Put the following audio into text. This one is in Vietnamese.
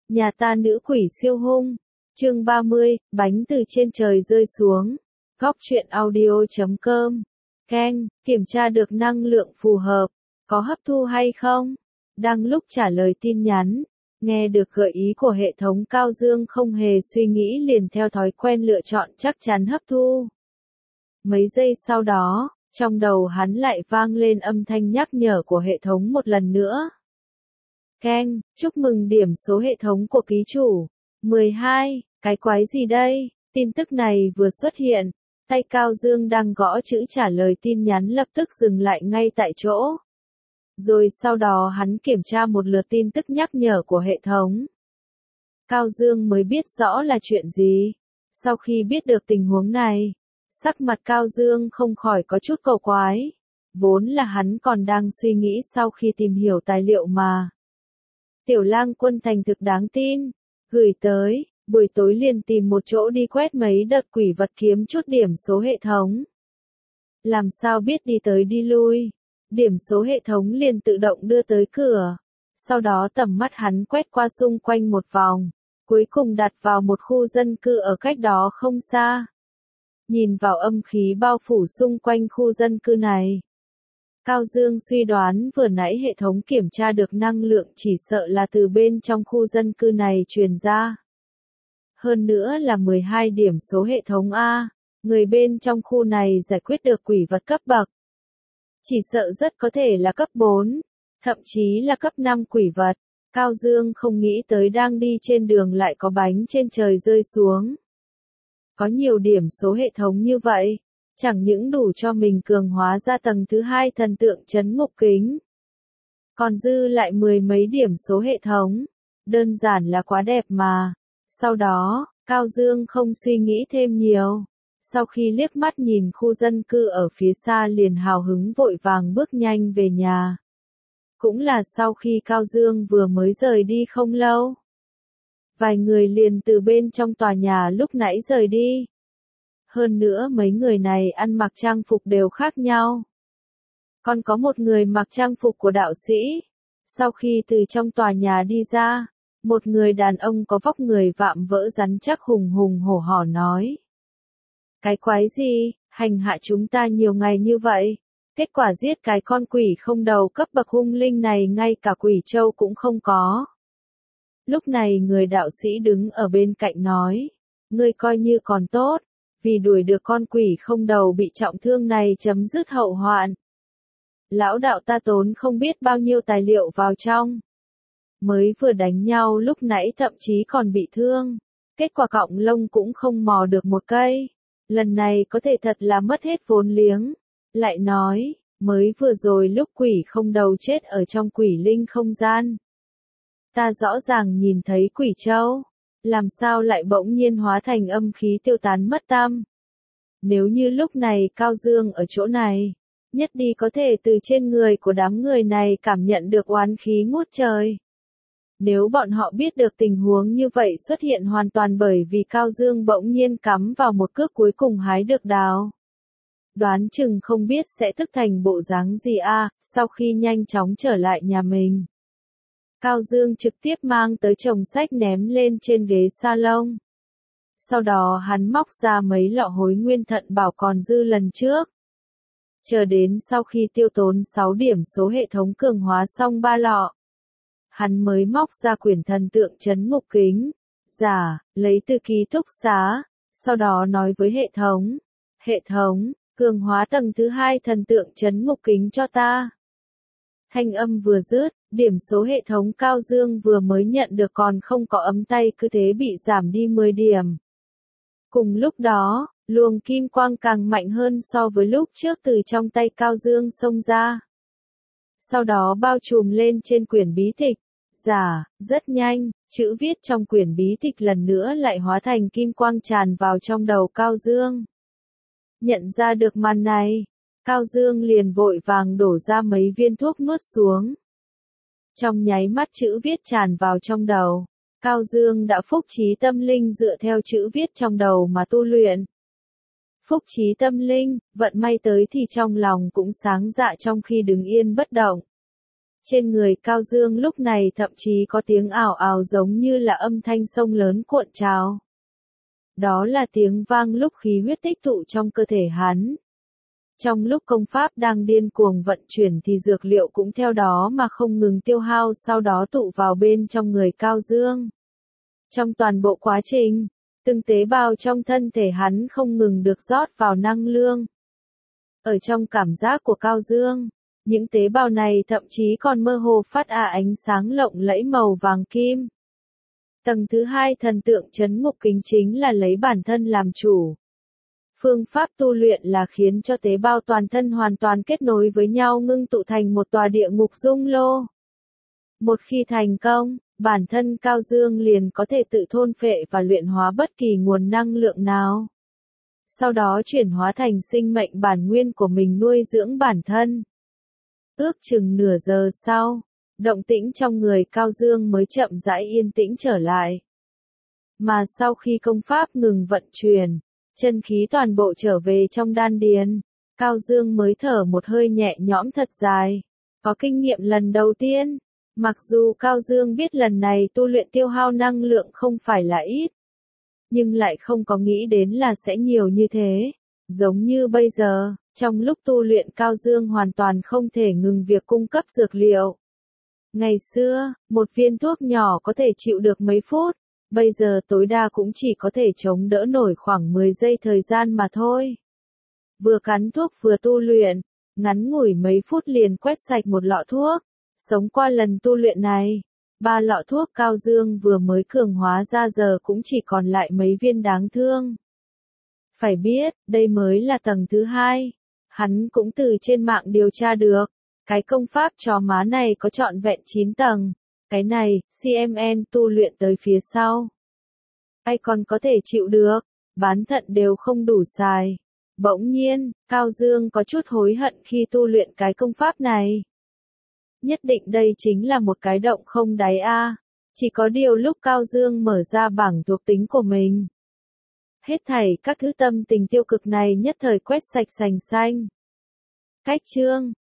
Nhà ta nữ quỷ siêu hung. Chương 30, bánh từ trên trời rơi xuống. Góc truyện audio.com. Keng, kiểm tra được năng lượng phù hợp. Có hấp thu hay không? Đang lúc trả lời tin nhắn. Nghe được gợi ý của hệ thống, Cao Dương không hề suy nghĩ liền theo thói quen lựa chọn chắc chắn hấp thu. Mấy giây sau đó, trong đầu hắn lại vang lên âm thanh nhắc nhở của hệ thống một lần nữa. Keng, chúc mừng điểm số hệ thống của ký chủ. 12, cái quái gì đây? Tin tức này vừa xuất hiện, tay Cao Dương đang gõ chữ trả lời tin nhắn lập tức dừng lại ngay tại chỗ. Rồi sau đó hắn kiểm tra một lượt tin tức nhắc nhở của hệ thống. Cao Dương mới biết rõ là chuyện gì. Sau khi biết được tình huống này, sắc mặt Cao Dương không khỏi có chút cầu quái. Vốn là hắn còn đang suy nghĩ sau khi tìm hiểu tài liệu mà. Tiểu Lang Quân thành thực đáng tin, gửi tới, buổi tối liền tìm một chỗ đi quét mấy đợt quỷ vật kiếm chút điểm số hệ thống. Làm sao biết đi tới đi lui, điểm số hệ thống liền tự động đưa tới cửa. Sau đó tầm mắt hắn quét qua xung quanh một vòng, cuối cùng đặt vào một khu dân cư ở cách đó không xa. Nhìn vào âm khí bao phủ xung quanh khu dân cư này, Cao Dương suy đoán vừa nãy hệ thống kiểm tra được năng lượng chỉ sợ là từ bên trong khu dân cư này truyền ra. Hơn nữa là 12 điểm số hệ thống A, người bên trong khu này giải quyết được quỷ vật cấp bậc. Chỉ sợ rất có thể là cấp 4, thậm chí là cấp 5 quỷ vật. Cao Dương không nghĩ tới đang đi trên đường lại có bánh trên trời rơi xuống. Có nhiều điểm số hệ thống như vậy, chẳng những đủ cho mình cường hóa ra tầng thứ 2 thần tượng trấn ngục kính, còn dư lại 10 mấy điểm số hệ thống, đơn giản là quá đẹp mà. Sau đó, Cao Dương không suy nghĩ thêm nhiều. Sau khi liếc mắt nhìn khu dân cư ở phía xa liền hào hứng vội vàng bước nhanh về nhà. Cũng là sau khi Cao Dương vừa mới rời đi không lâu, vài người liền từ bên trong tòa nhà lúc nãy rời đi. Hơn nữa mấy người này ăn mặc trang phục đều khác nhau. Còn có một người mặc trang phục của đạo sĩ. Sau khi từ trong tòa nhà đi ra, một người đàn ông có vóc người vạm vỡ rắn chắc hùng hùng hổ hổ nói. Cái quái gì, hành hạ chúng ta nhiều ngày như vậy, kết quả giết cái con quỷ không đầu cấp bậc hung linh này ngay cả quỷ trâu cũng không có. Lúc này người đạo sĩ đứng ở bên cạnh nói, ngươi coi như còn tốt, vì đuổi được con quỷ không đầu bị trọng thương này chấm dứt hậu hoạn. Lão đạo ta tốn không biết bao nhiêu tài liệu vào trong. Mới vừa đánh nhau lúc nãy thậm chí còn bị thương. Kết quả cọng lông cũng không mò được một cây. Lần này có thể thật là mất hết vốn liếng. Lại nói, mới vừa rồi lúc quỷ không đầu chết ở trong quỷ linh không gian. Ta rõ ràng nhìn thấy quỷ trâu. Làm sao lại bỗng nhiên hóa thành âm khí tiêu tán mất tăm. Nếu như lúc này Cao Dương ở chỗ này, nhất đi có thể từ trên người của đám người này cảm nhận được oán khí ngút trời. Nếu bọn họ biết được tình huống như vậy xuất hiện hoàn toàn bởi vì Cao Dương bỗng nhiên cắm vào một cước cuối cùng hái được đào. Đoán chừng không biết sẽ thức thành bộ dáng gì sau khi nhanh chóng trở lại nhà mình. Cao Dương trực tiếp mang tới chồng sách ném lên trên ghế salon. Sau đó hắn móc ra mấy lọ hối nguyên thận bảo còn dư lần trước. Chờ đến sau khi tiêu tốn 6 điểm số hệ thống cường hóa xong 3 lọ, hắn mới móc ra quyển thần tượng trấn ngục kính, lấy từ ký túc xá, sau đó nói với hệ thống, cường hóa tầng thứ 2 thần tượng trấn ngục kính cho ta. Thanh âm vừa dứt, điểm số hệ thống Cao Dương vừa mới nhận được còn không có ấm tay cứ thế bị giảm đi 10 điểm. Cùng lúc đó, luồng kim quang càng mạnh hơn so với lúc trước từ trong tay Cao Dương xông ra. Sau đó bao trùm lên trên quyển bí tịch. Rất nhanh, chữ viết trong quyển bí tịch lần nữa lại hóa thành kim quang tràn vào trong đầu Cao Dương. Nhận ra được màn này, Cao Dương liền vội vàng đổ ra mấy viên thuốc nuốt xuống. Trong nháy mắt chữ viết tràn vào trong đầu, Cao Dương đã phúc trí tâm linh dựa theo chữ viết trong đầu mà tu luyện. Phúc trí tâm linh, vận may tới thì trong lòng cũng sáng dạ trong khi đứng yên bất động. Trên người Cao Dương lúc này thậm chí có tiếng ào ào giống như là âm thanh sông lớn cuộn trào. Đó là tiếng vang lúc khí huyết tích tụ trong cơ thể hắn. Trong lúc công pháp đang điên cuồng vận chuyển thì dược liệu cũng theo đó mà không ngừng tiêu hao, sau đó tụ vào bên trong người Cao Dương. Trong toàn bộ quá trình, từng tế bào trong thân thể hắn không ngừng được rót vào năng lượng. Ở trong cảm giác của Cao Dương, những tế bào này thậm chí còn mơ hồ phát ra ánh sáng lộng lẫy màu vàng kim. Tầng thứ hai thần tượng trấn ngục kính chính là lấy bản thân làm chủ. Phương pháp tu luyện là khiến cho tế bào toàn thân hoàn toàn kết nối với nhau, ngưng tụ thành một tòa địa ngục dung lô. Một khi thành công, bản thân Cao Dương liền có thể tự thôn phệ và luyện hóa bất kỳ nguồn năng lượng nào. Sau đó chuyển hóa thành sinh mệnh bản nguyên của mình nuôi dưỡng bản thân. Ước chừng nửa giờ sau, động tĩnh trong người Cao Dương mới chậm rãi yên tĩnh trở lại. Mà sau khi công pháp ngừng vận chuyển, chân khí toàn bộ trở về trong đan điền, Cao Dương mới thở một hơi nhẹ nhõm thật dài. Có kinh nghiệm lần đầu tiên, mặc dù Cao Dương biết lần này tu luyện tiêu hao năng lượng không phải là ít, nhưng lại không có nghĩ đến là sẽ nhiều như thế. Giống như bây giờ, trong lúc tu luyện Cao Dương hoàn toàn không thể ngừng việc cung cấp dược liệu. Ngày xưa, một viên thuốc nhỏ có thể chịu được mấy phút, bây giờ tối đa cũng chỉ có thể chống đỡ nổi khoảng 10 giây thời gian mà thôi. Vừa cắn thuốc vừa tu luyện, ngắn ngủi mấy phút liền quét sạch một lọ thuốc. Sống qua lần tu luyện này, 3 lọ thuốc Cao Dương vừa mới cường hóa ra giờ cũng chỉ còn lại mấy viên đáng thương. Phải biết, đây mới là tầng thứ hai. Hắn cũng từ trên mạng điều tra được, cái công pháp chó má này có trọn vẹn 9 tầng. Cái này, CMN tu luyện tới phía sau. Ai còn có thể chịu được, bán thận đều không đủ xài. Bỗng nhiên, Cao Dương có chút hối hận khi tu luyện cái công pháp này. Nhất định đây chính là một cái động không đáy a. Chỉ có điều lúc Cao Dương mở ra bảng thuộc tính của mình, hết thảy các thứ tâm tình tiêu cực này nhất thời quét sạch sành xanh. Cách chương